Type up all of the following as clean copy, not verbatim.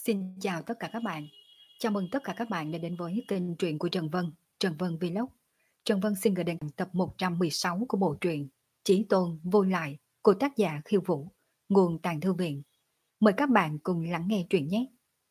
Xin chào tất cả các bạn. Chào mừng tất cả các bạn đã đến với kênh truyện của Trần Vân, Trần Vân Vlog. Trần Vân xin gửi đến tập 116 của bộ truyện Chí Tôn Vô Lại của tác giả Khiêu Vũ, nguồn Tàng Thư Viện. Mời các bạn cùng lắng nghe truyện nhé.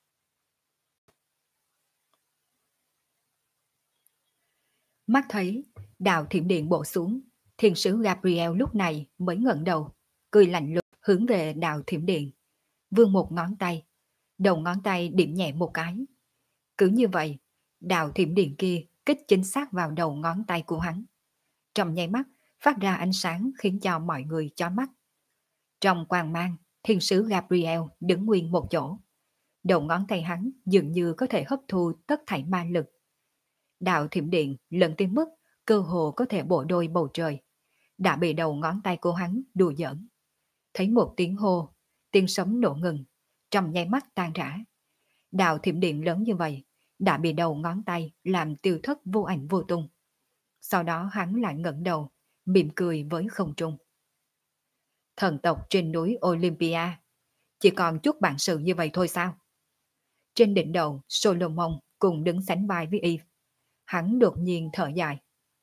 Mắt thấy đạo thiểm điện bổ xuống, thiên sứ Gabriel lúc này mới ngẩng đầu, cười lạnh lùng hướng về đạo thiểm điện, vươn một ngón tay, đầu ngón tay điểm nhẹ một cái. Cứ như vậy, đạo thiểm điện kia kích chính xác vào đầu ngón tay của hắn. Trong nháy mắt, phát ra ánh sáng khiến cho mọi người chói mắt. Trong quang mang, thiên sứ Gabriel đứng nguyên một chỗ. Đầu ngón tay hắn dường như có thể hấp thu tất thảy ma lực. Đạo thiểm điện lần tới mức cơ hồ có thể bổ đôi bầu trời, đã bị đầu ngón tay của hắn đùa giỡn. Thấy một tiếng hô, tiếng sấm nổ ngừng, trong nháy mắt tan rã. Đạo thiểm điện lớn như vậy đã bị đầu ngón tay làm tiêu thất vô ảnh vô tung. Sau đó hắn lại ngẩng đầu, mỉm cười với không trung. Thần tộc trên núi Olympia, chỉ còn chút bản sự như vậy thôi sao? Trên đỉnh đầu, Solomon cùng đứng sánh vai với Eve. Hắn đột nhiên thở dài.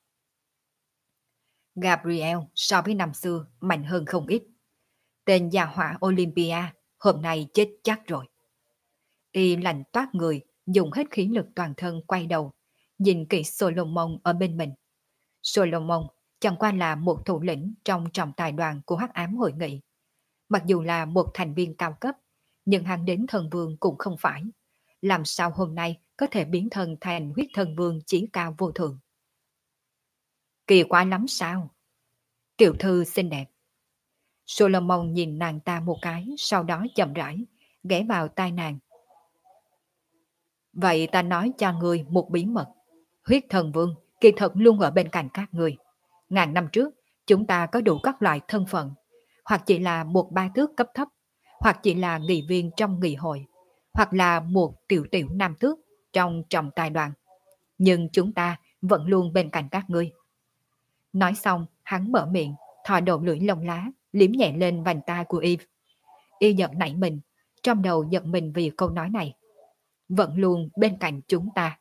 Gabriel so với năm xưa mạnh hơn không ít. Tên gia hỏa Olympia hôm nay chết chắc rồi. Y lạnh toát người, dùng hết khí lực toàn thân quay đầu, nhìn kỹ Solomon ở bên mình. Solomon chẳng qua là một thủ lĩnh trong trọng tài đoàn của Hắc Ám Hội Nghị. Mặc dù là một thành viên cao cấp, nhưng hắn đến thần vương cũng không phải. Làm sao hôm nay có thể biến thân thành huyết thần vương chí cao vô thượng? Kỳ quái lắm sao? Tiểu thư xinh đẹp. Solomon nhìn nàng ta một cái, sau đó chậm rãi, ghé vào tai nàng. Vậy ta nói cho ngươi một bí mật. Huyết thần vương kỳ thật luôn ở bên cạnh các ngươi. Ngàn năm trước, chúng ta có đủ các loại thân phận, hoặc chỉ là một ba tước cấp thấp, hoặc chỉ là nghị viên trong nghị hội, hoặc là một tiểu tiểu nam tước trong trọng tài đoàn. Nhưng chúng ta vẫn luôn bên cạnh các ngươi. Nói xong, hắn mở miệng, thò đầu lưỡi lông lá, liếm nhẹ lên vành tai của Eve. Y giật nảy mình, trong đầu giật mình vì câu nói này. Vẫn luôn bên cạnh chúng ta.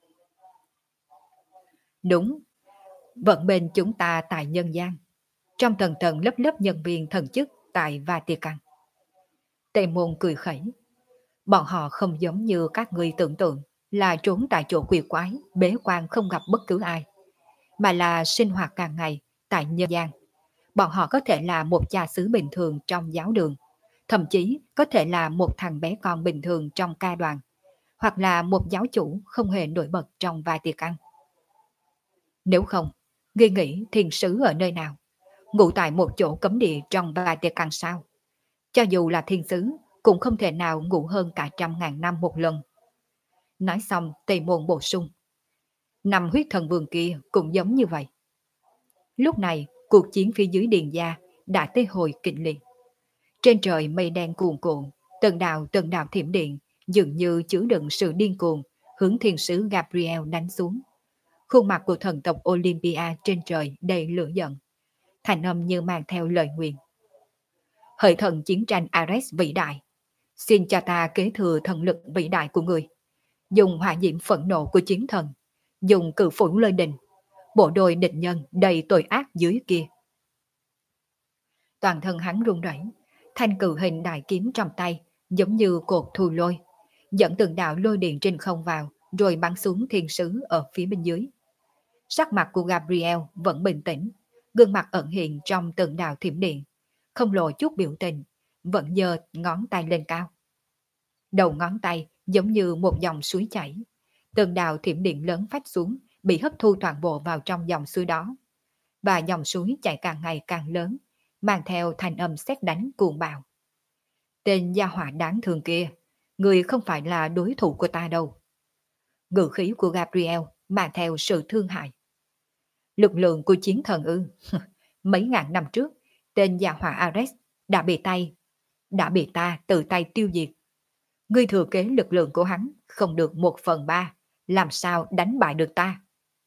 Đúng, vẫn bên chúng ta tại nhân gian, trong tầng tầng lớp lớp nhân viên thần chức tại Vatican. Tề Môn cười khẩy. Bọn họ không giống như các người tưởng tượng là trốn tại chỗ quỷ quái, bế quan không gặp bất cứ ai, mà là sinh hoạt càng ngày tại nhân gian. Bọn họ có thể là một cha xứ bình thường trong giáo đường, thậm chí có thể là một thằng bé con bình thường trong ca đoàn, hoặc là một giáo chủ không hề nổi bật trong Vatican. Nếu không, ngươi nghĩ thiên sứ ở nơi nào? Ngủ tại một chỗ cấm địa trong Vatican sao? Cho dù là thiên sứ, cũng không thể nào ngủ hơn cả 100.000 năm một lần. Nói xong, Tây Môn bổ sung. Năm huyết thần vương kia cũng giống như vậy. Lúc này, cuộc chiến phía dưới điền gia đã tới hồi kịch liệt. Trên trời mây đen cuồn cuộn, từng đạo thiểm điện dường như chứa đựng sự điên cuồng hướng thiên sứ Gabriel đánh xuống. Khuôn mặt của thần tộc Olympia trên trời đầy lửa giận. Thành âm như mang theo lời nguyền. Hỡi thần chiến tranh Ares vĩ đại, xin cho ta kế thừa thần lực vĩ đại của người. Dùng hỏa diễm phẫn nộ của chiến thần, dùng cự phủ lôi đình, bộ đôi địch nhân đầy tội ác dưới kia. Toàn thân hắn run rẩy, thanh cự hình đại kiếm trong tay giống như cột thù lôi, dẫn từng đạo lôi điện trên không vào, rồi bắn xuống thiên sứ ở phía bên dưới. Sắc mặt của Gabriel vẫn bình tĩnh, gương mặt ẩn hiện trong từng đạo thiểm điện, không lộ chút biểu tình, vẫn giơ ngón tay lên cao. Đầu ngón tay giống như một dòng suối chảy, từng đạo thiểm điện lớn phách xuống, bị hấp thu toàn bộ vào trong dòng suối đó. Và dòng suối chảy càng ngày càng lớn, mang theo thanh âm sét đánh cuồng bạo. Tên gia hỏa đáng thương kia, người không phải là đối thủ của ta đâu. Ngữ khí của Gabriel mang theo sự thương hại. Lực lượng của chiến thần ư? Mấy ngàn năm trước, tên gia hỏa Ares đã bị ta tự tay tiêu diệt. Ngươi thừa kế lực lượng của hắn không được 1/3, làm sao đánh bại được ta?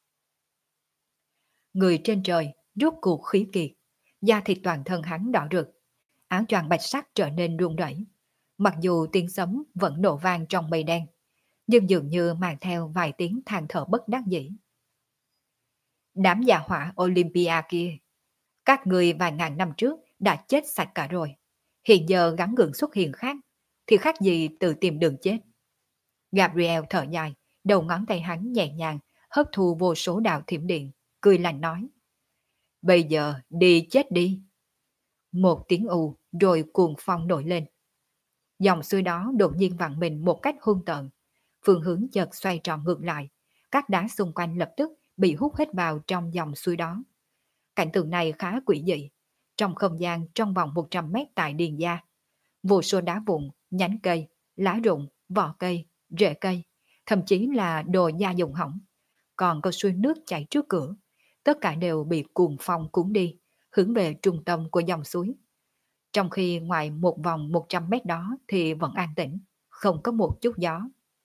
Người trên trời rút cuộc khí kiệt, da thịt toàn thân hắn đỏ rực, áo choàng bạch sắc trở nên run rẩy. Mặc dù tiếng sấm vẫn nổ vang trong mây đen, nhưng dường như mang theo vài tiếng than thở bất đắc dĩ. Đám gia hỏa Olympia kia, các người vài ngàn năm trước đã chết sạch cả rồi. Hiện giờ gắn gượng xuất hiện khác, thì khác gì tự tìm đường chết. Gabriel thở dài, đầu ngón tay hắn nhẹ nhàng, hấp thu vô số đạo thiểm điện, cười lạnh nói. Bây giờ đi chết đi. Một tiếng ù rồi cuồng phong nổi lên. Dòng suối đó đột nhiên vặn mình một cách hung tợn. Phương hướng chợt xoay tròn ngược lại. Các đá xung quanh lập tức bị hút hết vào trong dòng suối đó. Cảnh tượng này khá quỷ dị. Trong không gian trong vòng 100 mét tại Điền Gia, vô số đá vụn, nhánh cây, lá rụng, vỏ cây, rễ cây, thậm chí là đồ gia dụng hỏng. Còn có suối nước chảy trước cửa. Tất cả đều bị cuồng phong cuốn đi, hướng về trung tâm của dòng suối. Trong khi ngoài một vòng 100 mét đó thì vẫn an tĩnh, không có một chút gió.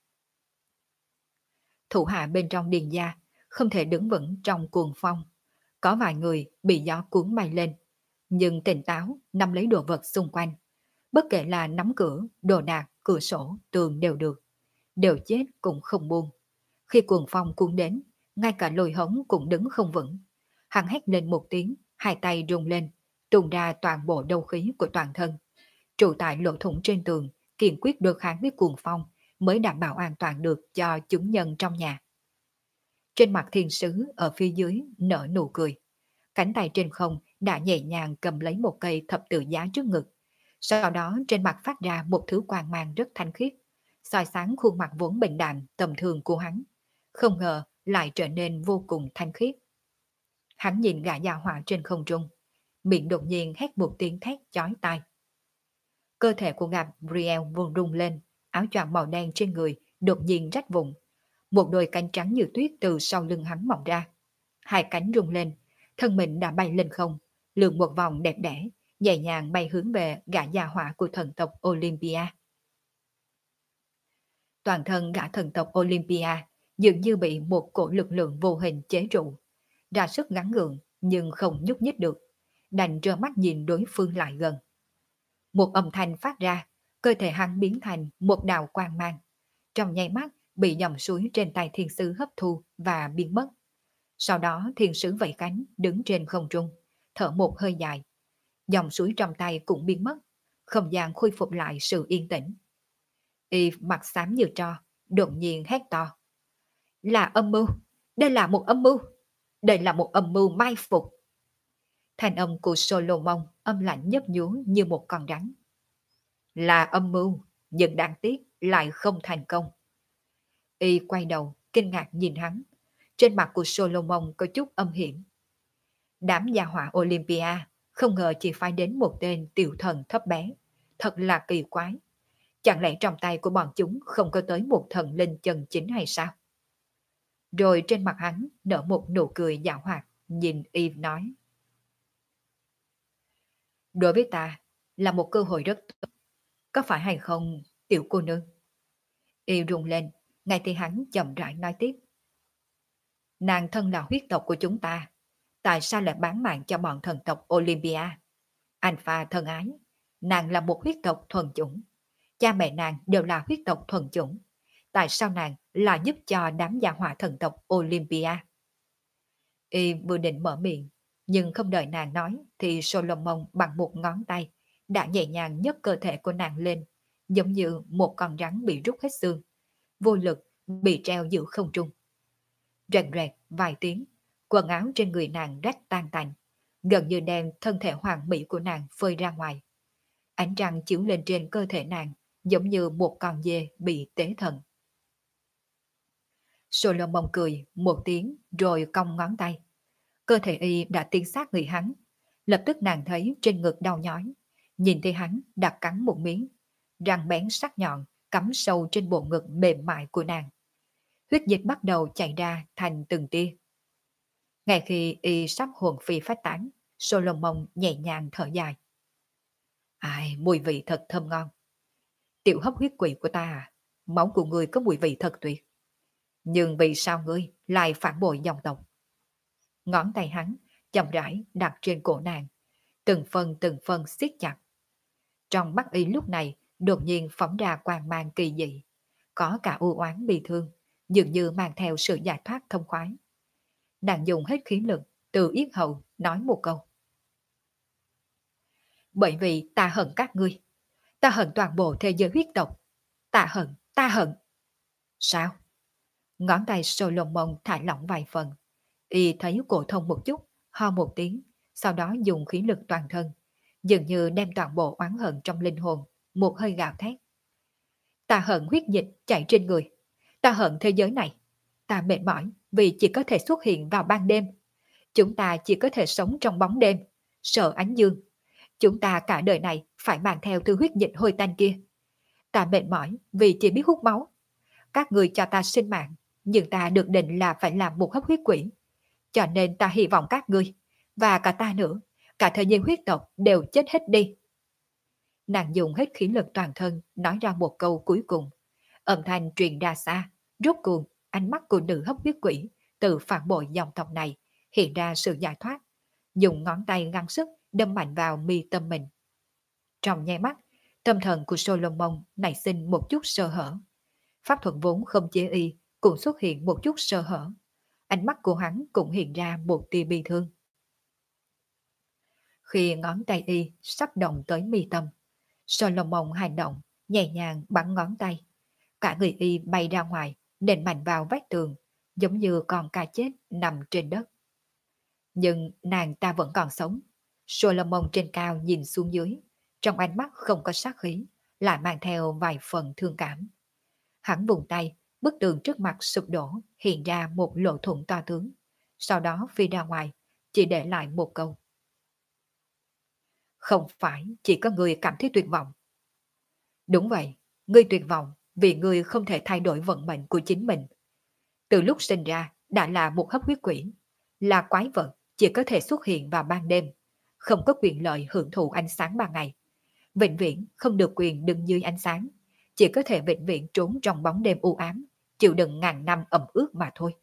Thủ hạ bên trong Điền Gia không thể đứng vững trong cuồng phong. Có vài người bị gió cuốn bay lên, nhưng tỉnh táo nắm lấy đồ vật xung quanh. Bất kể là nắm cửa, đồ đạc, cửa sổ, tường đều được. Đều chết cũng không buông. Khi cuồng phong cuốn đến, ngay cả lôi hống cũng đứng không vững. Hắn hét lên một tiếng, hai tay rung lên, tung ra toàn bộ đấu khí của toàn thân. Trụ tại lỗ thủng trên tường, kiên quyết đối kháng với cuồng phong mới đảm bảo an toàn được cho chúng nhân trong nhà. Trên mặt thiên sứ ở phía dưới nở nụ cười. Cánh tay trên không đã nhẹ nhàng cầm lấy một cây thập tự giá trước ngực. Sau đó trên mặt phát ra một thứ quang mang rất thanh khiết, soi sáng khuôn mặt vốn bình đạm tầm thường của hắn. Không ngờ lại trở nên vô cùng thanh khiết. Hắn nhìn gã già họa trên không trung, miệng đột nhiên hét một tiếng thét chói tai. Cơ thể của Gabriel vùng rung lên, áo choàng màu đen trên người đột nhiên rách vụn. Một đôi cánh trắng như tuyết từ sau lưng hắn mọc ra. Hai cánh rung lên, thân mình đã bay lên không, lượn một vòng đẹp đẽ, nhẹ nhàng bay hướng về gã già họa của thần tộc Olympia. Toàn thân gã thần tộc Olympia dường như bị một cổ lực lượng vô hình chế trụ, ra sức gắng gượng nhưng không nhúc nhích được, đành trơ mắt nhìn đối phương lại gần. Một âm thanh phát ra, cơ thể hắn biến thành một đạo quang mang, trong nháy mắt bị dòng suối trên tay thiên sứ hấp thu và biến mất. Sau đó thiên sứ vẫy cánh đứng trên không trung, thở một hơi dài. Dòng suối trong tay cũng biến mất, không gian khôi phục lại sự yên tĩnh. Y mặt xám như tro, đột nhiên hét to. Là âm mưu, đây là một âm mưu, đây là một âm mưu mai phục. Thanh âm của Solomon âm lạnh nhấp nhú như một con rắn. Là âm mưu, nhưng đáng tiếc lại không thành công. Y quay đầu, kinh ngạc nhìn hắn. Trên mặt của Solomon có chút âm hiểm. Đám gia họa Olympia không ngờ chỉ phải đến một tên tiểu thần thấp bé. Thật là kỳ quái. Chẳng lẽ trong tay của bọn chúng không có tới một thần linh chân chính hay sao? Rồi trên mặt hắn nở một nụ cười giảo hoạt, nhìn Eve nói. Đối với ta là một cơ hội rất tốt. Có phải hay không, tiểu cô nương? Eve rung lên, ngay thì hắn chậm rãi nói tiếp. Nàng thân là huyết tộc của chúng ta. Tại sao lại bán mạng cho bọn thần tộc Olympia? Alpha thân ái, nàng là một huyết tộc thuần chủng. Cha mẹ nàng đều là huyết tộc thuần chủng. Tại sao nàng là giúp cho đám gia hỏa thần tộc Olympia? Y vừa định mở miệng, nhưng không đợi nàng nói thì Solomon bằng một ngón tay đã nhẹ nhàng nhấc cơ thể của nàng lên, giống như một con rắn bị rút hết xương, vô lực bị treo giữa không trung. Rẹt rẹt vài tiếng, quần áo trên người nàng rách tan tành, gần như đem thân thể hoàn mỹ của nàng phơi ra ngoài. Ánh trăng chiếu lên trên cơ thể nàng, giống như một con dê bị tế thần. Solomon cười một tiếng rồi cong ngón tay. Cơ thể y đã tiến sát người hắn. Lập tức nàng thấy trên ngực đau nhói. Nhìn thấy hắn đặt cắn một miếng. Răng bén sắc nhọn cắm sâu trên bộ ngực mềm mại của nàng. Huyết dịch bắt đầu chảy ra thành từng tia. Ngay khi y sắp hồn phi phách tán, Solomon nhẹ nhàng thở dài. Ai, mùi vị thật thơm ngon. Tiểu hấp huyết quỷ của ta à, máu của ngươi có mùi vị thật tuyệt. Nhưng vì sao ngươi lại phản bội dòng tộc? Ngón tay hắn chậm rãi đặt trên cổ nàng, từng phần siết chặt. Trong mắt y lúc này đột nhiên phóng ra quang mang kỳ dị, có cả u oán bi thương, dường như mang theo sự giải thoát thông khoái. Nàng dùng hết khí lực, từ yết hầu nói một câu. Bởi vì ta hận các ngươi, ta hận toàn bộ thế giới huyết tộc, ta hận, ta hận. Sao? Ngón tay Solomon thả lỏng vài phần, y thấy cổ thông một chút, ho một tiếng, sau đó dùng khí lực toàn thân, dường như đem toàn bộ oán hận trong linh hồn, một hơi gào thét. Ta hận huyết dịch chạy trên người, ta hận thế giới này, ta mệt mỏi vì chỉ có thể xuất hiện vào ban đêm. Chúng ta chỉ có thể sống trong bóng đêm, sợ ánh dương. Chúng ta cả đời này phải mang theo thứ huyết dịch hôi tanh kia. Ta mệt mỏi vì chỉ biết hút máu. Các người cho ta sinh mạng, nhưng ta được định là phải làm một hấp huyết quỷ. Cho nên ta hy vọng các ngươi, và cả ta nữa, cả thời gian huyết tộc đều chết hết đi. Nàng dùng hết khí lực toàn thân nói ra một câu cuối cùng. Âm thanh truyền ra xa, rốt cuộc ánh mắt của nữ hấp huyết quỷ từ phản bội dòng tộc này hiện ra sự giải thoát, dùng ngón tay gắng sức đâm mạnh vào mi tâm mình. Trong nháy mắt, tâm thần của Solomon nảy sinh một chút sơ hở. Pháp thuật vốn không chế y cũng xuất hiện một chút sơ hở. Ánh mắt của hắn cũng hiện ra một tia bi thương. Khi ngón tay y sắp động tới mi tâm, Solomon hành động, nhẹ nhàng bắn ngón tay. Cả người y bay ra ngoài, nện mạnh vào vách tường, giống như con cá chết nằm trên đất. Nhưng nàng ta vẫn còn sống. Solomon trên cao nhìn xuống dưới, trong ánh mắt không có sát khí, lại mang theo vài phần thương cảm. Hắn vùng tay, bức tường trước mặt sụp đổ, hiện ra một lỗ thủng to tướng. Sau đó phi ra ngoài, chỉ để lại một câu. Không phải chỉ có người cảm thấy tuyệt vọng. Đúng vậy, ngươi tuyệt vọng vì ngươi không thể thay đổi vận mệnh của chính mình. Từ lúc sinh ra đã là một hấp huyết quỷ, là quái vật chỉ có thể xuất hiện vào ban đêm, không có quyền lợi hưởng thụ ánh sáng ban ngày. Vĩnh viễn không được quyền đứng dưới ánh sáng, chỉ có thể vĩnh viễn trốn trong bóng đêm u ám, chịu đựng ngàn năm ẩm ướt mà thôi.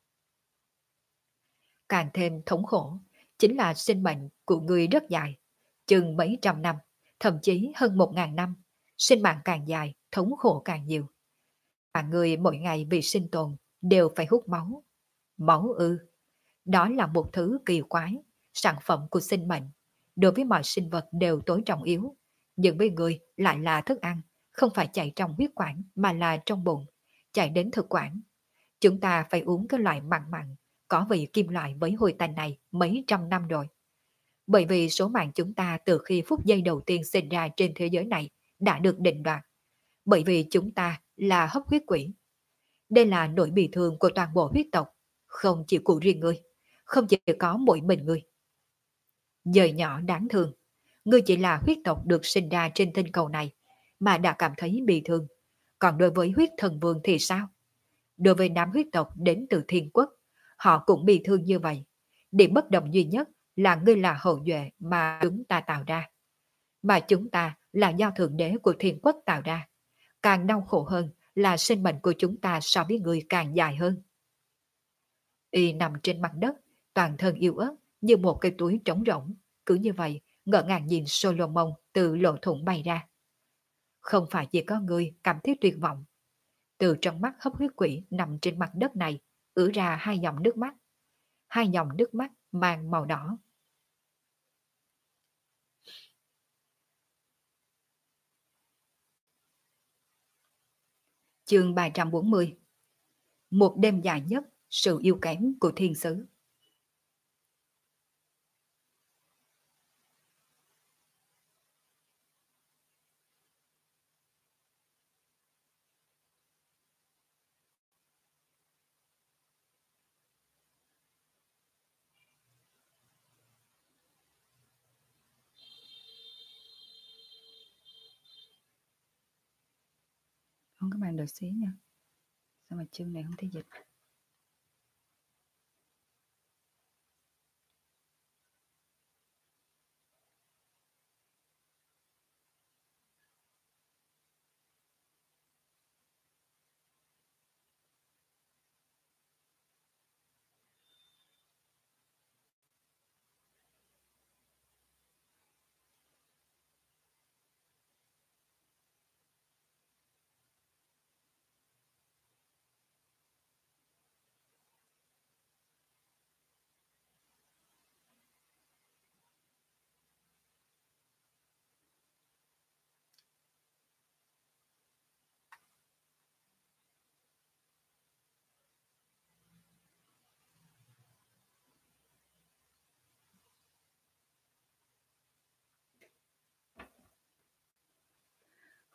Càng thêm thống khổ, chính là sinh mệnh của ngươi rất dài, chừng mấy trăm năm, thậm chí hơn 1.000 năm, sinh mạng càng dài, thống khổ càng nhiều. Mà người mỗi ngày vì sinh tồn đều phải hút máu. Máu ư, đó là một thứ kỳ quái, sản phẩm của sinh mệnh. Đối với mọi sinh vật đều tối trọng yếu, nhưng với người lại là thức ăn, không phải chạy trong huyết quản mà là trong bụng, chạy đến thực quản. Chúng ta phải uống cái loại mặn mặn, có vị kim loại với hồi tanh này mấy trăm năm rồi. Bởi vì số mạng chúng ta từ khi phút giây đầu tiên sinh ra trên thế giới này đã được định đoạt. Bởi vì chúng ta là hấp huyết quỷ. Đây là nỗi bị thương của toàn bộ huyết tộc, không chỉ của riêng ngươi, không chỉ có mỗi mình ngươi. Dời nhỏ đáng thương, ngươi chỉ là huyết tộc được sinh ra trên tinh cầu này mà đã cảm thấy bị thương. Còn đối với huyết thần vương thì sao? Đối với đám huyết tộc đến từ thiên quốc, họ cũng bị thương như vậy. Điểm bất đồng duy nhất là ngươi là hậu duệ mà chúng ta tạo ra. Mà chúng ta là do thượng đế của thiên quốc tạo ra. Càng đau khổ hơn là sinh mệnh của chúng ta so với ngươi càng dài hơn. Y nằm trên mặt đất, toàn thân yếu ớt như một cái túi trống rỗng. Cứ như vậy, ngỡ ngàng nhìn Solomon từ lỗ thủng bay ra. Không phải chỉ có ngươi cảm thấy tuyệt vọng. Từ trong mắt hấp huyết quỷ nằm trên mặt đất này, ứa ra hai dòng nước mắt. Hai dòng nước mắt mang màu đỏ. Chương 340. Một đêm dài nhất, sự yêu kém của thiên sứ. Không, các bạn đợi xí nha. Sao mà chương này không thấy dịch?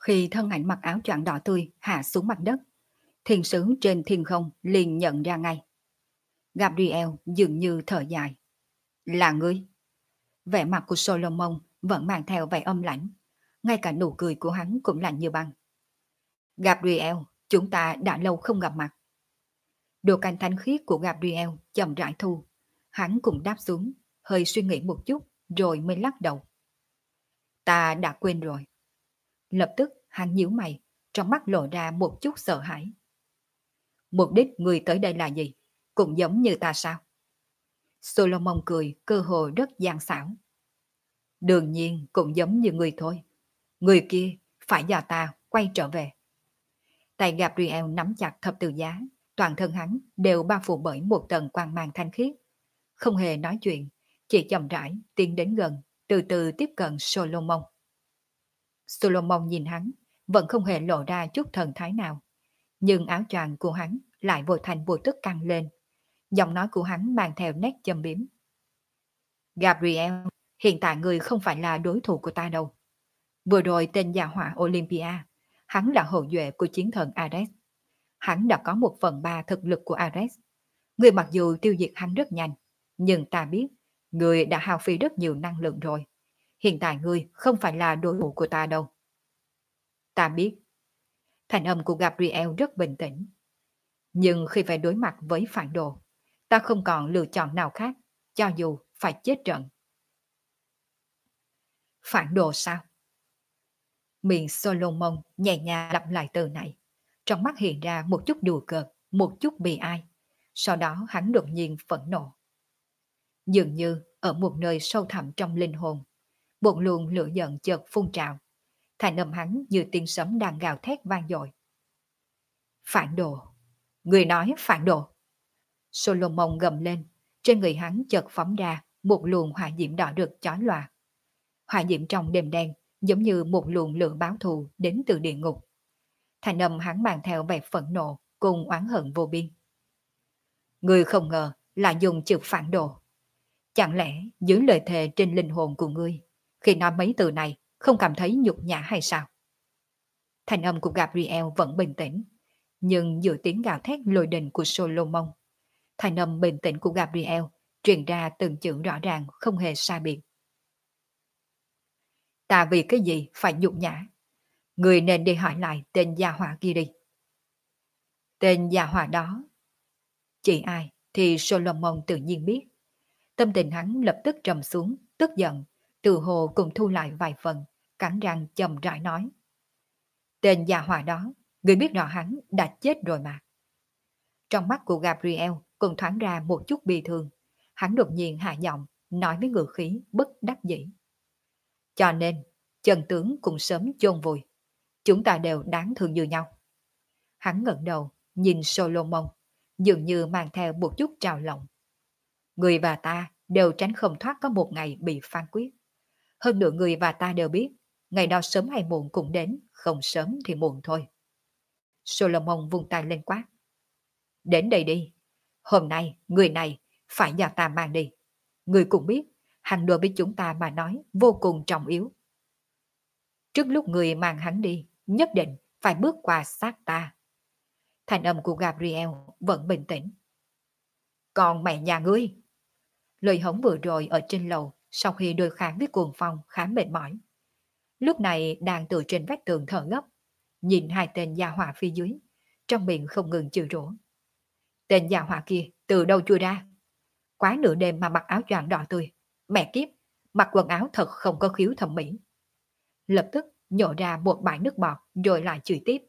Khi thân ảnh mặc áo choàng đỏ tươi hạ xuống mặt đất, thiên sứ trên thiên không liền nhận ra ngay. Gabriel dường như thở dài. Là ngươi. Vẻ mặt của Solomon vẫn mang theo vẻ âm lãnh. Ngay cả nụ cười của hắn cũng lạnh như băng. Gabriel, chúng ta đã lâu không gặp mặt. Đồ canh thánh khiết của Gabriel chậm rãi thu. Hắn cũng đáp xuống, hơi suy nghĩ một chút rồi mới lắc đầu. Ta đã quên rồi. Lập tức hắn nhíu mày, trong mắt lộ ra một chút sợ hãi. Mục đích người tới đây là gì? Cũng giống như ta sao? Solomon cười cơ hồ rất gian xảo. Đương nhiên cũng giống như người thôi. Người kia phải do ta quay trở về. Tay Gabriel nắm chặt thập tự giá, toàn thân hắn đều bao phủ bởi một tầng quang mang thanh khiết. Không hề nói chuyện, chỉ chậm rãi tiến đến gần, từ từ tiếp cận Solomon. Solomon nhìn hắn, vẫn không hề lộ ra chút thần thái nào. Nhưng áo choàng của hắn lại vô thành vô tức căng lên. Giọng nói của hắn mang theo nét châm biếm. Gabriel, hiện tại người không phải là đối thủ của ta đâu. Vừa rồi tên gia hỏa Olympia, hắn là hậu duệ của chiến thần Ares. Hắn đã có 1/3 thực lực của Ares. Người mặc dù tiêu diệt hắn rất nhanh, nhưng ta biết người đã hao phí rất nhiều năng lượng rồi. Hiện tại ngươi không phải là đối thủ của ta đâu. Ta biết. Thành âm của Gabriel rất bình tĩnh. Nhưng khi phải đối mặt với phản đồ, ta không còn lựa chọn nào khác, cho dù phải chết trận. Phản đồ sao? Miệng Solomon nhẹ nhàng lặp lại từ này. Trong mắt hiện ra một chút đùa cợt, một chút bi ai. Sau đó hắn đột nhiên phẫn nộ. Dường như ở một nơi sâu thẳm trong linh hồn, một luồng lửa giận chợt phun trào. Thành âm hắn như tiếng sấm đang gào thét vang dội. Phản đồ! Người nói phản đồ! Solomon gầm lên, trên người hắn chợt phóng ra một luồng hỏa diễm đỏ rực chói lòa. Hỏa diễm trong đêm đen giống như một luồng lửa báo thù đến từ địa ngục. Thành âm hắn mang theo vẻ phẫn nộ cùng oán hận vô biên. Ngươi không ngờ là dùng chữ phản đồ. Chẳng lẽ dưới lời thề trên linh hồn của ngươi, khi nói mấy từ này không cảm thấy nhục nhã hay sao? Thành âm của Gabriel vẫn bình tĩnh, nhưng giữa tiếng gào thét lôi đình của Solomon, thành âm bình tĩnh của Gabriel truyền ra từng chữ rõ ràng không hề sai biệt. Ta vì cái gì phải nhục nhã? Người nên đi hỏi lại tên gia hỏa kia đi. Tên gia hỏa đó, chỉ ai thì Solomon tự nhiên biết. Tâm tình hắn lập tức trầm xuống, tức giận, từ hồ cùng thu lại vài phần, cắn răng chậm rãi nói. Tên gia hỏa đó, người biết rõ hắn đã chết rồi mà. Trong mắt của Gabriel cũng thoáng ra một chút bi thương. Hắn đột nhiên hạ giọng, nói với ngữ khí bất đắc dĩ. Cho nên, chân tướng cũng sớm chôn vùi. Chúng ta đều đáng thương như nhau. Hắn ngẩng đầu, nhìn Solomon, dường như mang theo một chút trào lòng. Người và ta đều tránh không thoát có một ngày bị phán quyết. Hơn nữa người và ta đều biết, ngày đó sớm hay muộn cũng đến, không sớm thì muộn thôi. Solomon vung tay lên quát. Đến đây đi. Hôm nay, người này phải do ta mang đi. Người cũng biết, hắn đối với chúng ta mà nói vô cùng trọng yếu. Trước lúc người mang hắn đi, nhất định phải bước qua xác ta. Thành âm của Gabriel vẫn bình tĩnh. Còn mẹ nhà ngươi? Lời hống vừa rồi ở trên lầu, sau khi đối kháng với cuồng phong khá mệt mỏi. Lúc này đang từ trên vách tường thở gấp, nhìn hai tên gia hỏa phía dưới, trong miệng không ngừng chửi rủa. Tên gia hỏa kia từ đâu chui ra? Quá nửa đêm mà mặc áo choàng đỏ tươi. Mẹ kiếp, mặc quần áo thật không có khiếu thẩm mỹ. Lập tức nhổ ra một bãi nước bọt rồi lại chửi tiếp.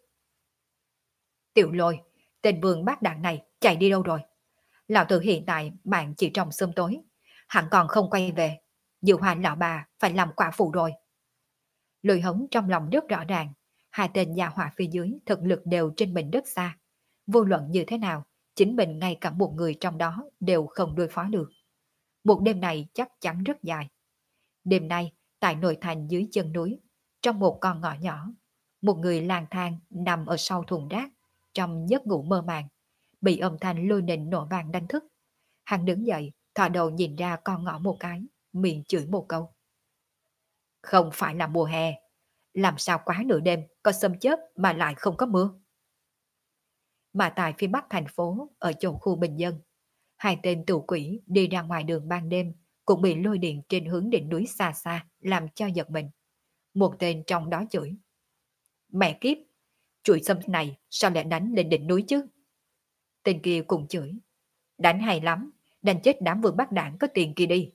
Tiểu Lôi, tên vương bác đạn này chạy đi đâu rồi? Lão tử hiện tại bạn chỉ trong sớm tối, hẳn còn không quay về. Dự hoàn lão bà phải làm quả phụ rồi. Lôi hống trong lòng rất rõ ràng, hai tên gia hỏa phía dưới thực lực đều trên mình rất xa. Vô luận như thế nào, chính mình ngay cả một người trong đó đều không đối phó được. Một đêm này chắc chắn rất dài. Đêm nay, tại nội thành dưới chân núi, trong một con ngõ nhỏ, một người lang thang nằm ở sau thùng rác, trong giấc ngủ mơ màng, bị âm thanh lôi nịnh nổ vàng đánh thức. Hắn đứng dậy, thò đầu nhìn ra con ngõ một cái, miệng chửi một câu. Không phải là mùa hè, làm sao quá nửa đêm có sấm chớp mà lại không có mưa. Mà tại phía bắc thành phố, ở chỗ khu bình dân, hai tên tù quỷ đi ra ngoài đường ban đêm cũng bị lôi điện trên hướng đỉnh núi xa xa làm cho giật mình. Một tên trong đó chửi: Mẹ kiếp, chuỗi sâm này sao lại đánh lên đỉnh núi chứ? Tên kia cùng chửi: Đánh hay lắm, đánh chết đám vương bắt đảng có tiền kia đi.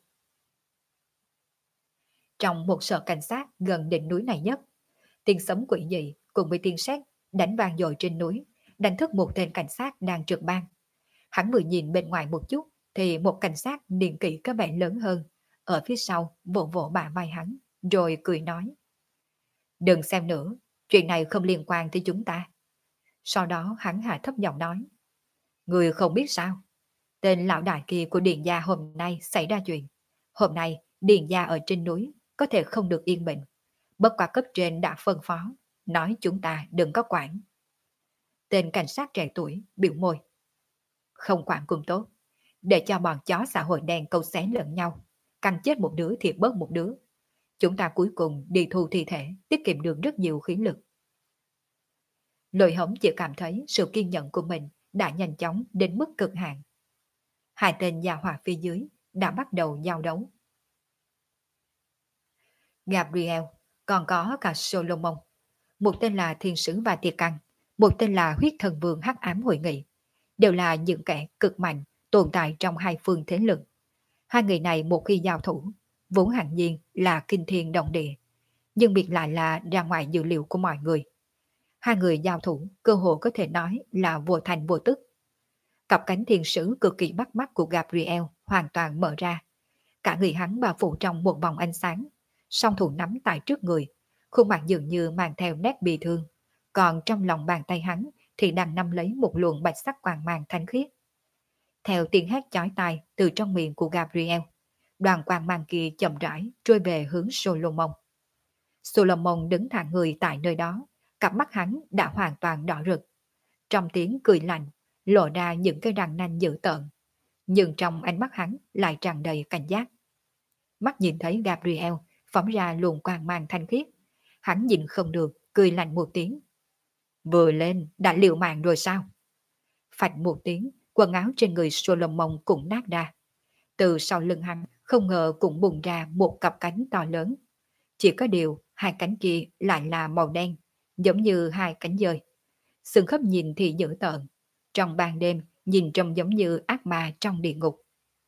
Trong một sở cảnh sát gần đỉnh núi này nhất, tiếng sấm quỷ dị cùng với tiếng sét đánh vang dội trên núi, đánh thức một tên cảnh sát đang trực ban. Hắn vừa nhìn bên ngoài một chút thì một cảnh sát niên kỷ có vẻ lớn hơn ở phía sau vỗ vỗ bả vai hắn, rồi cười nói: Đừng xem nữa, chuyện này không liên quan tới chúng ta. Sau đó hắn hạ thấp giọng nói: Người không biết sao, tên lão đại kia của Điền gia hôm nay xảy ra chuyện. Hôm nay Điền gia ở trên núi có thể không được yên bình. Bất quả cấp trên đã phân phó, nói chúng ta đừng có quản. Tên cảnh sát trẻ tuổi biểu môi: Không quản cũng tốt, để cho bọn chó xã hội đen câu xé lẫn nhau, cắn chết một đứa thì bớt một đứa. Chúng ta cuối cùng đi thu thi thể, tiết kiệm được rất nhiều khí lực. Lôi Hống chỉ cảm thấy sự kiên nhẫn của mình đã nhanh chóng đến mức cực hạn. Hai tên gia hỏa phía dưới đã bắt đầu giao đấu. Gabriel, còn có cả Solomon. Một tên là Thiên sứ và Tiệt Căn, một tên là Huyết Thần Vương Hắc Ám Hội Nghị. Đều là những kẻ cực mạnh tồn tại trong hai phương thế lực. Hai người này một khi giao thủ, vốn hẳn nhiên là kinh thiên động địa, nhưng biệt lại là ra ngoài dự liệu của mọi người. Hai người giao thủ cơ hội có thể nói là vô thành vô tức. Cặp cánh thiên sứ cực kỳ bắt mắt của Gabriel hoàn toàn mở ra. Cả người hắn bao phủ trong một vòng ánh sáng, song thủ nắm tại trước người, khuôn mặt dường như mang theo nét bi thương. Còn trong lòng bàn tay hắn thì đang nắm lấy một luồng bạch sắc quang mang thanh khiết. Theo tiếng hét chói tai từ trong miệng của Gabriel, đoàn quang mang kia chậm rãi trôi về hướng Solomon. Solomon đứng thẳng người tại nơi đó, cặp mắt hắn đã hoàn toàn đỏ rực. Trong tiếng cười lạnh, lộ ra những cái răng nanh dữ tợn, nhưng trong ánh mắt hắn lại tràn đầy cảnh giác. Mắt nhìn thấy Gabriel phóng ra luồng quang mang thanh khiết, hắn nhìn không được, cười lạnh một tiếng. Vừa lên đã liều mạng rồi sao? Phạch một tiếng, quần áo trên người Solomon cũng nát ra. Từ sau lưng hắn không ngờ cũng bùng ra một cặp cánh to lớn. Chỉ có điều hai cánh kia lại là màu đen, giống như hai cánh dơi. Xương khớp nhìn thì dữ tợn, trong ban đêm nhìn trông giống như ác ma trong địa ngục.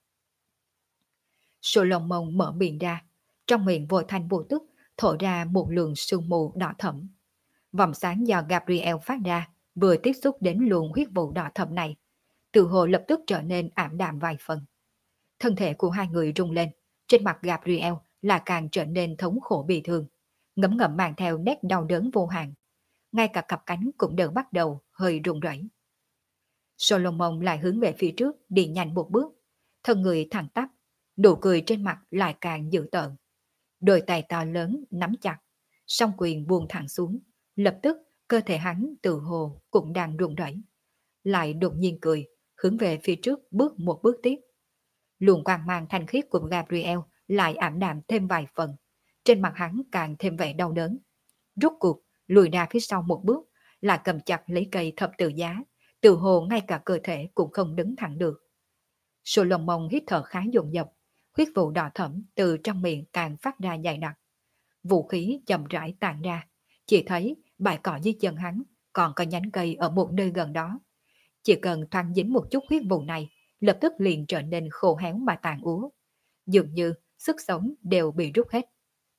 Solomon mở miệng ra, trong miệng vô thanh vô tức thổi ra một luồng sương mù đỏ thẫm. Vòng sáng do Gabriel phát ra vừa tiếp xúc đến luồng huyết vụ đỏ thẫm này, tự hồ lập tức trở nên ảm đạm vài phần. Thân thể của hai người rung lên, trên mặt Gabriel là càng trở nên thống khổ bị thương, ngấm ngầm mang theo nét đau đớn vô hạn. Ngay cả cặp cánh cũng đều bắt đầu hơi run rẩy. Solomon lại hướng về phía trước đi nhanh một bước, thân người thẳng tắp, nụ cười trên mặt lại càng dữ tợn. Đôi tay to lớn nắm chặt, song quyền buông thẳng xuống, lập tức cơ thể hắn tự hồ cũng đang run rẩy. Lại đột nhiên cười, hướng về phía trước bước một bước tiếp. Luồng quang mang thanh khiết của Gabriel lại ảm đạm thêm vài phần, trên mặt hắn càng thêm vẻ đau đớn. Rút cuộc lùi ra phía sau một bước, lại cầm chặt lấy cây thập tự giá, tự hồ ngay cả cơ thể cũng không đứng thẳng được. Solomon hít thở khá dồn dập, huyết vụ đỏ thẫm từ trong miệng càng phát ra dày đặc. Vũ khí chậm rãi tản ra, chỉ thấy bãi cỏ dưới chân hắn còn có nhánh cây ở một nơi gần đó. Chỉ cần thoáng dính một chút huyết vụ này, lập tức liền trở nên khô héo mà tàn úa. Dường như sức sống đều bị rút hết.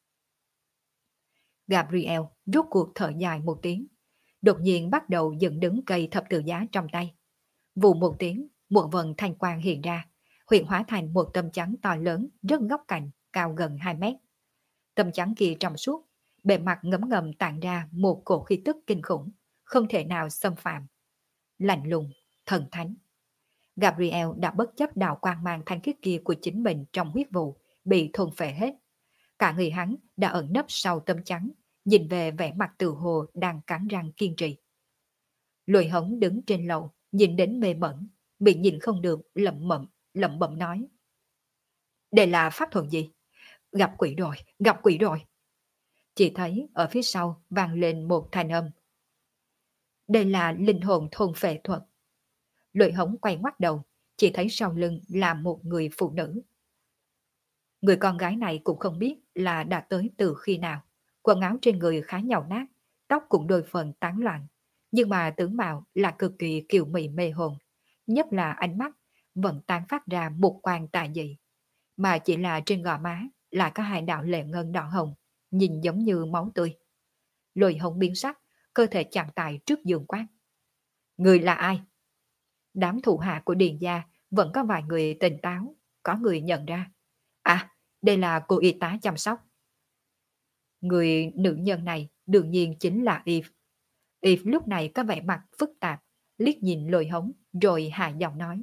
Gabriel rút cuộc thở dài một tiếng, đột nhiên bắt đầu dựng đứng cây thập tự giá trong tay. Vụ một tiếng, một vần thanh quang hiện ra, huyện hóa thành một tấm chắn to lớn rất góc cạnh, cao gần 2 mét. Tấm chắn kia trong suốt, bề mặt ngấm ngầm tản ra một cổ khí tức kinh khủng, không thể nào xâm phạm. Lạnh lùng, thần thánh. Gabriel đã bất chấp đạo quang mang thanh khiết kia của chính mình trong huyết vụ, bị thôn phệ hết. Cả người hắn đã ẩn nấp sau tấm chắn, nhìn về vẻ mặt tự hồ đang cắn răng kiên trì. Lôi Hống đứng trên lầu, nhìn đến mê mẩn, bị nhìn không được, lẩm bẩm nói. Đây là pháp thuật gì? Gặp quỷ rồi, gặp quỷ rồi. Chỉ thấy ở phía sau vang lên một thanh âm. Đây là linh hồn thôn phệ thuật. Lôi hống quay ngoắt đầu, chỉ thấy sau lưng là một người phụ nữ. Người con gái này cũng không biết là đã tới từ khi nào. Quần áo trên người khá nhàu nát, tóc cũng đôi phần tán loạn. Nhưng mà tướng mạo là cực kỳ kiều mị mê hồn. Nhất là ánh mắt vẫn tán phát ra một quang tà dị. Mà chỉ là trên gò má là có hai đạo lệ ngân đỏ hồng, nhìn giống như máu tươi. Lôi hồng biến sắc, cơ thể chạm tại trước giường quát. Người là ai? Đám thủ hạ của Điền gia vẫn có vài người tỉnh táo, có người nhận ra. À, đây là cô y tá chăm sóc. Người nữ nhân này đương nhiên chính là Eve. Eve lúc này có vẻ mặt phức tạp, liếc nhìn lôi hống rồi hạ giọng nói.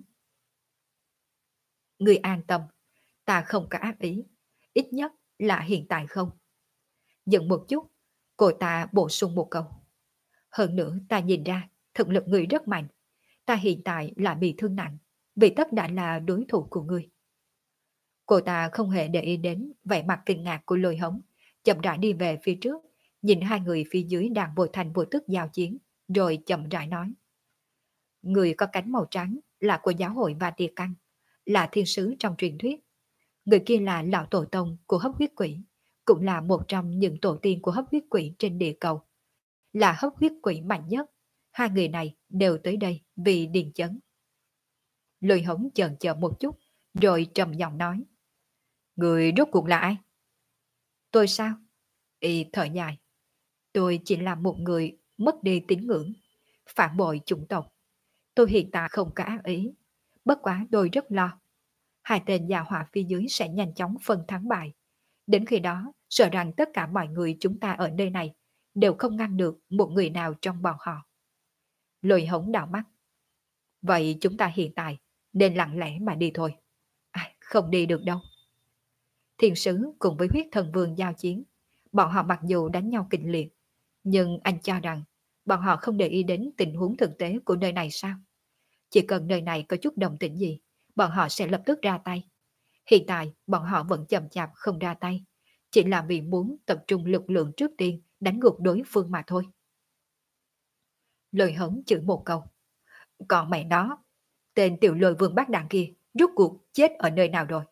Người an tâm, ta không có ác ý, ít nhất là hiện tại không. Dừng một chút, cô ta bổ sung một câu. Hơn nữa ta nhìn ra thực lực người rất mạnh, ta hiện tại là bị thương nặng, vì tất đã là đối thủ của người. Cô ta không hề để ý đến vẻ mặt kinh ngạc của lôi hống, chậm rãi đi về phía trước, nhìn hai người phía dưới đang vô thành vô tức giao chiến, rồi chậm rãi nói. Người có cánh màu trắng là của giáo hội Vatican, là thiên sứ trong truyền thuyết. Người kia là lão tổ tông của hấp huyết quỷ, cũng là một trong những tổ tiên của hấp huyết quỷ trên địa cầu. Là hấp huyết quỷ mạnh nhất. Hai người này đều tới đây vì điền chấn. Lôi hống chần chờ một chút, rồi trầm giọng nói. Người rốt cuộc là ai? Tôi sao? Y thở dài. Tôi chỉ là một người mất đi tín ngưỡng, phản bội chủng tộc. Tôi hiện tại không có ác ý. Bất quá tôi rất lo. Hai tên già họa phía dưới sẽ nhanh chóng phân thắng bại. Đến khi đó, sợ rằng tất cả mọi người chúng ta ở nơi này đều không ngăn được một người nào trong bọn họ. Lôi hống đảo mắt. Vậy chúng ta hiện tại nên lặng lẽ mà đi thôi. À, không đi được đâu. Thiên sứ cùng với huyết thần vương giao chiến. Bọn họ mặc dù đánh nhau kịch liệt, nhưng anh cho rằng bọn họ không để ý đến tình huống thực tế của nơi này sao? Chỉ cần nơi này có chút động tĩnh gì, bọn họ sẽ lập tức ra tay. Hiện tại bọn họ vẫn chậm chạp không ra tay, chỉ là vì muốn tập trung lực lượng trước tiên đánh gục đối phương mà thôi. Lôi hống chửi một câu. Còn mẹ nó, tên tiểu lôi vương bác đạn kia rốt cuộc chết ở nơi nào rồi?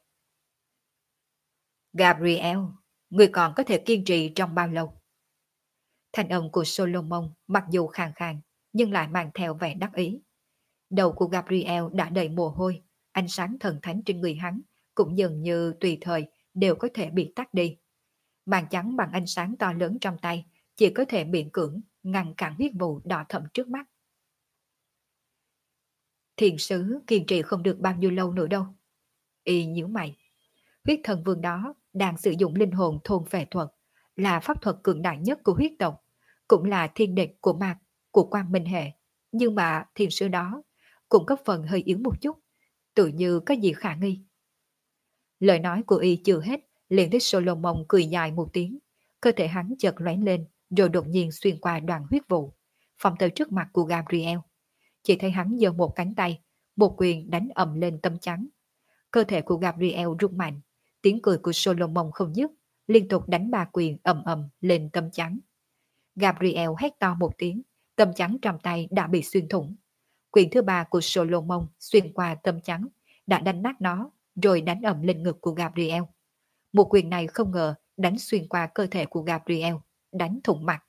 Gabriel, người còn có thể kiên trì trong bao lâu? Thanh âm của Solomon mặc dù khàn khàn, nhưng lại mang theo vẻ đắc ý. Đầu của Gabriel đã đầy mồ hôi, ánh sáng thần thánh trên người hắn cũng dường như tùy thời đều có thể bị tắt đi. Màn trắng bằng ánh sáng to lớn trong tay chỉ có thể miễn cưỡng ngăn cản huyết vụ đỏ thẫm trước mắt. Thiền sứ kiên trì không được bao nhiêu lâu nữa đâu. Y nhíu mày. Huyết thần vương đó đang sử dụng linh hồn thôn phệ thuật, là pháp thuật cường đại nhất của huyết tộc, cũng là thiên địch của mạc, của quan minh hệ. Nhưng mà thiền sứ đó cũng có phần hơi yếu một chút, tự như có gì khả nghi. Lời nói của y chưa hết, liền thấy Solomon cười dài một tiếng, cơ thể hắn chợt lóe lên, rồi đột nhiên xuyên qua đoàn huyết vụ, phóng tới trước mặt của Gabriel. Chỉ thấy hắn giơ một cánh tay, một quyền đánh ầm lên tâm trắng. Cơ thể của Gabriel rung mạnh, tiếng cười của Solomon không dứt, liên tục đánh ba quyền ầm ầm lên tâm trắng. Gabriel hét to một tiếng, tâm trắng trong tay đã bị xuyên thủng. Quyền thứ ba của Solomon xuyên qua tâm trắng, đã đánh nát nó, rồi đánh ầm lên ngực của Gabriel. Một quyền này không ngờ đánh xuyên qua cơ thể của Gabriel, đánh thủng mặt.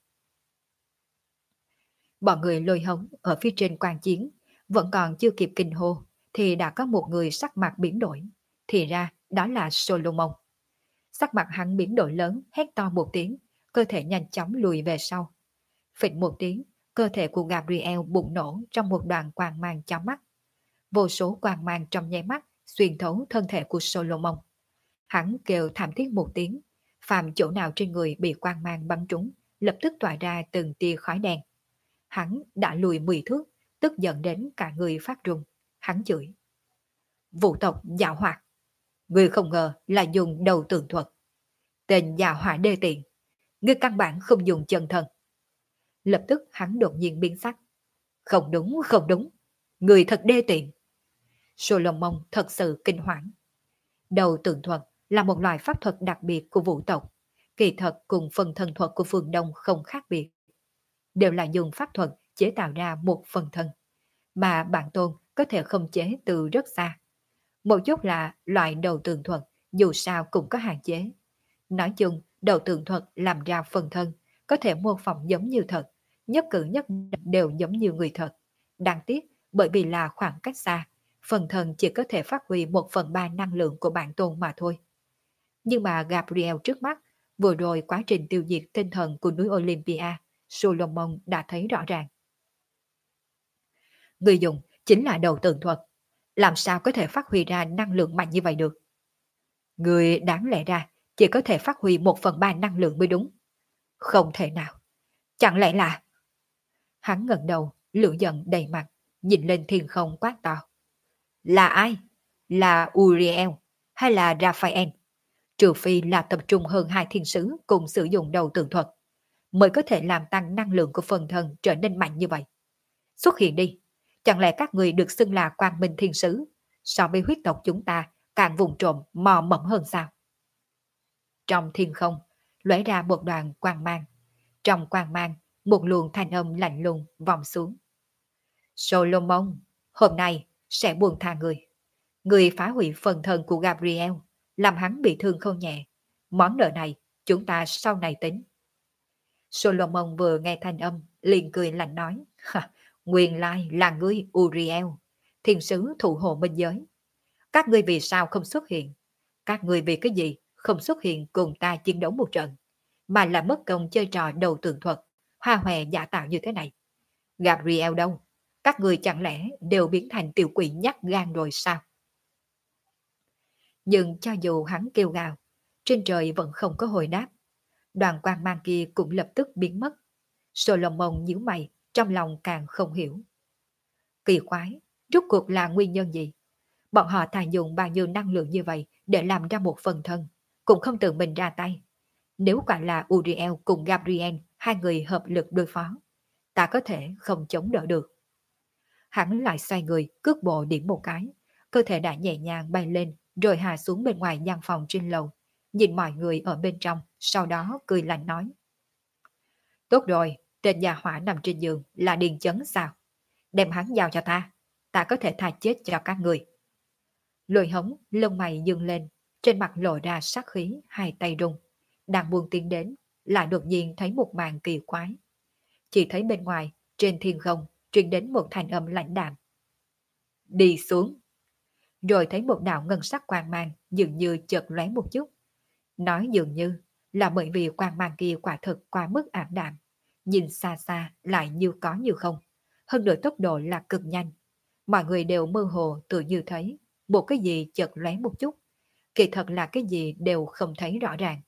Bọn người lôi hống ở phía trên quan chiến, vẫn còn chưa kịp kinh hô, thì đã có một người sắc mặt biến đổi. Thì ra, đó là Solomon. Sắc mặt hắn biến đổi lớn, hét to một tiếng, cơ thể nhanh chóng lùi về sau. Phịch một tiếng, cơ thể của Gabriel bùng nổ trong một đoàn quang mang chói mắt. Vô số quang mang trong nháy mắt xuyên thấu thân thể của Solomon. Hắn kêu thảm thiết một tiếng, phàm chỗ nào trên người bị quang mang bắn trúng, lập tức tỏa ra từng tia khói đen. Hắn đã lùi 10 thước, tức giận đến cả người phát run. Hắn chửi. Vũ tộc dạo hoạt. Ngươi không ngờ là dùng đầu tường thuật. Tên già hỏa đê tiện. Ngươi căn bản không dùng chân thân. Lập tức hắn đột nhiên biến sắc. Không đúng, không đúng. Người thật đê tiện. Solomon thật sự kinh hoảng. Đầu tường thuật là một loại pháp thuật đặc biệt của vũ tộc. kỳ thật cùng phần thần thuật của phương Đông không khác biệt, đều là dùng pháp thuật chế tạo ra một phần thân, mà bản tôn có thể không chế từ rất xa. Một chút là loại đầu tường thuật, dù sao cũng có hạn chế. Nói chung, đầu tường thuật làm ra phần thân, có thể mô phỏng giống như thật, nhất cử nhất động đều giống như người thật. Đáng tiếc, bởi vì là khoảng cách xa, phần thân chỉ có thể phát huy 1/3 năng lượng của bản tôn mà thôi. Nhưng mà Gabriel trước mắt, vừa rồi quá trình tiêu diệt tinh thần của núi Olympia, Solomon đã thấy rõ ràng. Người dùng chính là đầu tường thuật, làm sao có thể phát huy ra năng lượng mạnh như vậy được? Người đáng lẽ ra chỉ có thể phát huy 1/3 năng lượng mới đúng. Không thể nào. Chẳng lẽ là... Hắn ngẩng đầu, lửa giận đầy mặt, nhìn lên thiên không quát to. Là ai? Là Uriel hay là Raphael? Trừ phi là tập trung hơn hai thiên sứ cùng sử dụng đầu tường thuật, mới có thể làm tăng năng lượng của phần thân trở nên mạnh như vậy. Xuất hiện đi. Chẳng lẽ các người được xưng là quang minh thiên sứ, so với huyết tộc chúng ta càng vùng trộm mò mẫm hơn sao? Trong thiên không, lóe ra một đoàn quang mang. Trong quang mang, một luồng thanh âm lạnh lùng vòng xuống. Solomon, hôm nay sẽ buông tha người. Người phá hủy phần thân của Gabriel, làm hắn bị thương không nhẹ. Món nợ này chúng ta sau này tính. Solomon vừa nghe thanh âm, liền cười lạnh nói. Nguyên lai là ngươi Uriel, thiên sứ thụ hộ minh giới. Các ngươi vì sao không xuất hiện? Các ngươi vì cái gì không xuất hiện cùng ta chiến đấu một trận, mà là mất công chơi trò đầu tường thuật, hoa hòe giả tạo như thế này? Gabriel đâu? Các ngươi chẳng lẽ đều biến thành tiểu quỷ nhát gan rồi sao? Nhưng cho dù hắn kêu gào, trên trời vẫn không có hồi đáp. Đoàn quang mang kia cũng lập tức biến mất. Solomon nhíu mày, trong lòng càng không hiểu. Kỳ quái, rốt cuộc là nguyên nhân gì? Bọn họ thà dùng bao nhiêu năng lượng như vậy để làm ra một phần thân, cũng không tự mình ra tay. Nếu quả là Uriel cùng Gabriel, hai người hợp lực đối phó, ta có thể không chống đỡ được. Hắn lại xoay người, cước bộ điểm một cái, cơ thể đã nhẹ nhàng bay lên, rồi hạ xuống bên ngoài gian phòng trên lầu, nhìn mọi người ở bên trong, sau đó cười lạnh nói. Tốt rồi, tên nhà hỏa nằm trên giường là điền chấn sao? Đem hắn giao cho ta có thể tha chết cho các người. Lôi hống, lông mày dương lên, trên mặt lộ ra sát khí, hai tay rung. Đang buông tiến đến, lại đột nhiên thấy một màn kỳ quái. Chỉ thấy bên ngoài, trên thiên không, truyền đến một thanh âm lãnh đạm. Đi xuống. Rồi thấy một đạo ngân sắc quang mang, dường như chợt lóe một chút. Nói dường như là bởi vì quang mang kia quả thực quá mức ảm đạm. Nhìn xa xa lại như có như không. Hơn nữa tốc độ là cực nhanh. Mọi người đều mơ hồ tự như thấy một cái gì chợt lóe một chút. Kỳ thật là cái gì đều không thấy rõ ràng.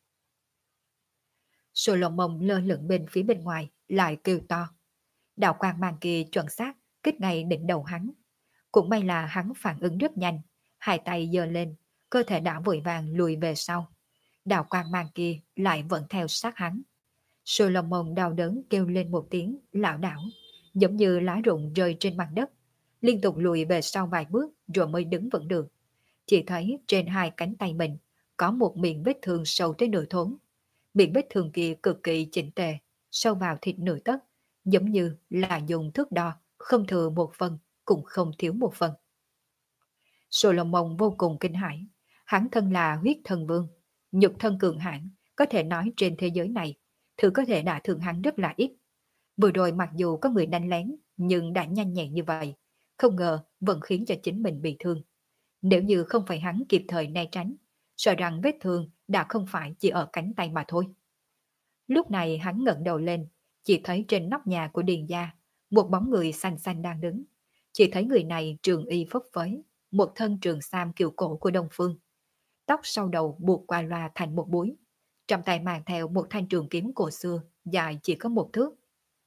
Solomon lơ lửng bên phía bên ngoài, lại kêu to. Đạo quang mang kia chuẩn xác, kích ngay đỉnh đầu hắn. Cũng may là hắn phản ứng rất nhanh, hai tay giơ lên, cơ thể đã vội vàng lùi về sau. Đạo quang mang kia lại vẫn theo sát hắn. Solomon đau đớn kêu lên một tiếng, lảo đảo, giống như lá rụng rơi trên mặt đất, liên tục lùi về sau vài bước rồi mới đứng vững được. Chỉ thấy trên hai cánh tay mình có một miệng vết thương sâu tới nửa thốn. Miệng vết thương kia cực kỳ chỉnh tề, sâu vào thịt nửa tấc, giống như là dùng thước đo, không thừa một phần, cũng không thiếu một phần. Solomon vô cùng kinh hãi, hắn thân là huyết thần vương, nhục thân cường hãn, có thể nói trên thế giới này, thứ có thể đả thương hắn rất là ít. Vừa rồi mặc dù có người đánh lén, nhưng đã nhanh nhẹn như vậy, không ngờ vẫn khiến cho chính mình bị thương. Nếu như không phải hắn kịp thời né tránh, sợ rằng vết thương đã không phải chỉ ở cánh tay mà thôi. Lúc này hắn ngẩng đầu lên, chỉ thấy trên nóc nhà của Điền gia, một bóng người xanh xanh đang đứng. Chỉ thấy người này trường y phất phới, một thân trường sam kiểu cổ của Đông Phương. Tóc sau đầu buộc qua loa thành một búi. Trong tay mang theo một thanh trường kiếm cổ xưa, dài chỉ có một thước.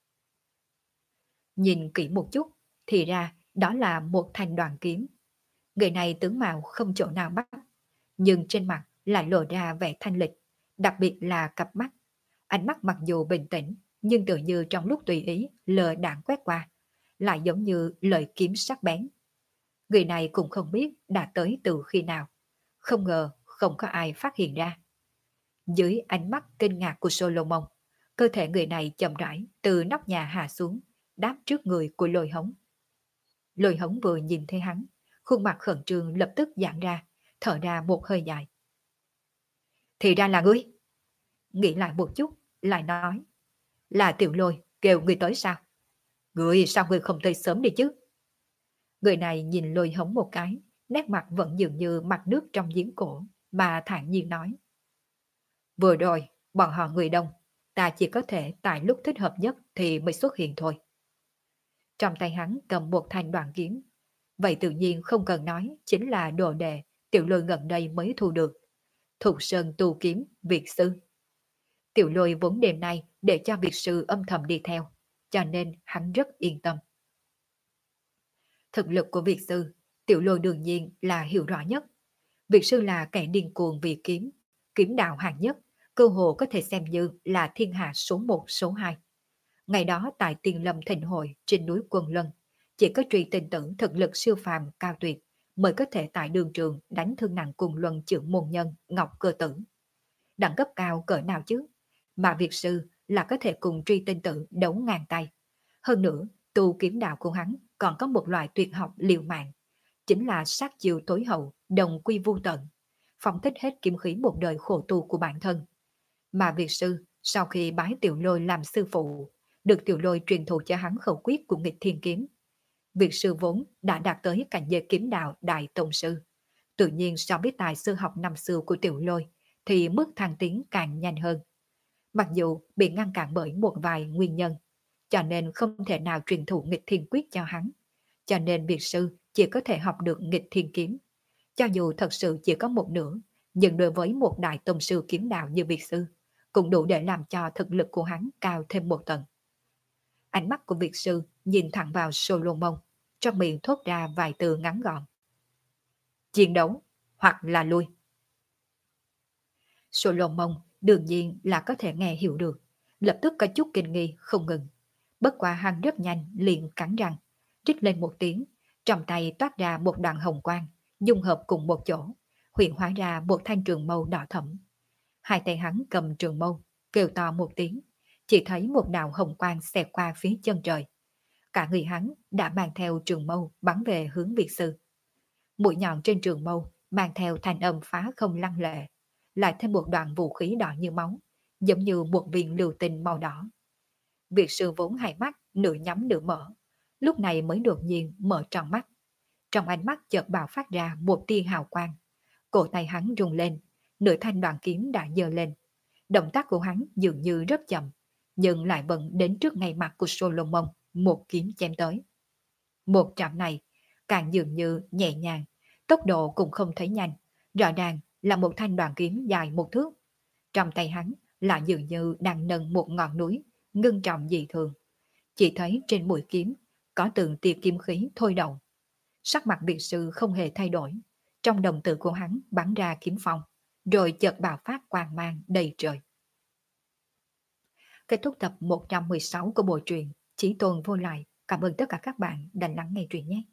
Nhìn kỹ một chút, thì ra đó là một thanh đoàn kiếm. Người này tướng mạo không chỗ nào bắt, nhưng trên mặt lại lộ ra vẻ thanh lịch, đặc biệt là cặp mắt. Ánh mắt mặc dù bình tĩnh, nhưng tự như trong lúc tùy ý lờ đãng quét qua, lại giống như lợi kiếm sắc bén. Người này cũng không biết đã tới từ khi nào, không ngờ không có ai phát hiện ra. Dưới ánh mắt kinh ngạc của Solomon, cơ thể người này chậm rãi từ nóc nhà hạ xuống, đáp trước người của Lôi Hống. Lôi Hống vừa nhìn thấy hắn, khuôn mặt khẩn trương lập tức giãn ra, thở ra một hơi dài. Thì ra là ngươi. Nghĩ lại một chút, lại nói. Là Tiểu Lôi kêu ngươi tới sao? Ngươi sao ngươi không tới sớm đi chứ? Người này nhìn Lôi Hống một cái, nét mặt vẫn dường như mặt nước trong giếng cổ, mà thản nhiên nói. Vừa rồi, bọn họ người đông, ta chỉ có thể tại lúc thích hợp nhất thì mới xuất hiện thôi. Trong tay hắn cầm một thanh đoạn kiếm. Vậy tự nhiên không cần nói, chính là đồ đệ Tiểu Lôi gần đây mới thu được. Thục Sơn tu kiếm, Việt sư. Tiểu Lôi vốn đêm nay để cho Việt sư âm thầm đi theo, cho nên hắn rất yên tâm. Thực lực của Việt sư, Tiểu Lôi đương nhiên là hiểu rõ nhất. Việt sư là kẻ điên cuồng vì kiếm, kiếm đạo hạng nhất, cơ hồ có thể xem như là thiên hạ số một số 2. Ngày đó tại Tiên Lâm Thịnh Hội trên núi Quân Lân, chỉ có Truy Tinh Tử thực lực siêu phàm cao tuyệt mới có thể tại đường trường đánh thương nặng cùng luân trưởng môn nhân Ngọc Cơ Tử. Đẳng cấp cao cỡ nào chứ? Mà Việt sư là có thể cùng Truy Tinh Tử đấu ngang tay. Hơn nữa, tu kiếm đạo của hắn còn có một loại tuyệt học liều mạng, chính là sát chiêu tối hậu, đồng quy vu tận, phóng thích hết kiếm khí một đời khổ tu của bản thân. Mà Việt sư sau khi bái Tiểu Lôi làm sư phụ, được Tiểu Lôi truyền thụ cho hắn khẩu quyết của nghịch thiên kiếm. Việt sư vốn đã đạt tới cảnh giới kiếm đạo đại tông sư. Tự nhiên so với tài sư học năm xưa của Tiểu Lôi thì mức thăng tiến càng nhanh hơn. Mặc dù bị ngăn cản bởi một vài nguyên nhân, cho nên không thể nào truyền thụ nghịch thiên quyết cho hắn. Cho nên Việt sư chỉ có thể học được nghịch thiên kiếm. Cho dù thật sự chỉ có một nửa, nhưng đối với một đại tông sư kiếm đạo như Việt sư, cũng đủ để làm cho thực lực của hắn cao thêm một tầng. Ánh mắt của Việt sư nhìn thẳng vào Solomon, trong miệng thốt ra vài từ ngắn gọn. Chiến đấu, hoặc là lui. Solomon đương nhiên là có thể nghe hiểu được, lập tức có chút kinh nghi không ngừng. Bất quá hắn rất nhanh liền cắn răng, rít lên một tiếng, trong tay toát ra một đoạn hồng quang, dung hợp cùng một chỗ, hiện hóa ra một thanh trường mâu đỏ thẫm. Hai tay hắn cầm trường mâu, kêu to một tiếng, chỉ thấy một đạo hồng quang xẹt qua phía chân trời. Cả người hắn đã mang theo trường mâu bắn về hướng Việt sư. Mũi nhọn trên trường mâu mang theo thanh âm phá không lăng lệ, lại thêm một đoạn vũ khí đỏ như máu, giống như một viên lưu tinh màu đỏ. Việt sư vốn hai mắt nửa nhắm nửa mở, lúc này mới đột nhiên mở tròn mắt. Trong ánh mắt chợt bạo phát ra một tia hào quang. Cổ tay hắn rung lên, nửa thanh đoạn kiếm đã giơ lên. Động tác của hắn dường như rất chậm, nhưng lại vẫn đến trước ngay mặt của Solomon, một kiếm chém tới. Một chạm này, càng dường như nhẹ nhàng, tốc độ cũng không thấy nhanh, rõ ràng là một thanh đoạn kiếm dài một thước. Trong tay hắn là dường như đang nâng một ngọn núi, ngưng trọng dị thường. Chỉ thấy trên mũi kiếm có từng tia kiếm khí thôi động. Sắc mặt biệt sư không hề thay đổi, trong đồng tử của hắn bắn ra kiếm phong, rồi chợt bạo phát quang mang đầy trời. Kết thúc tập 116 của bộ truyện Chí Tôn Vô Lại. Cảm ơn tất cả các bạn đã lắng nghe truyện nhé.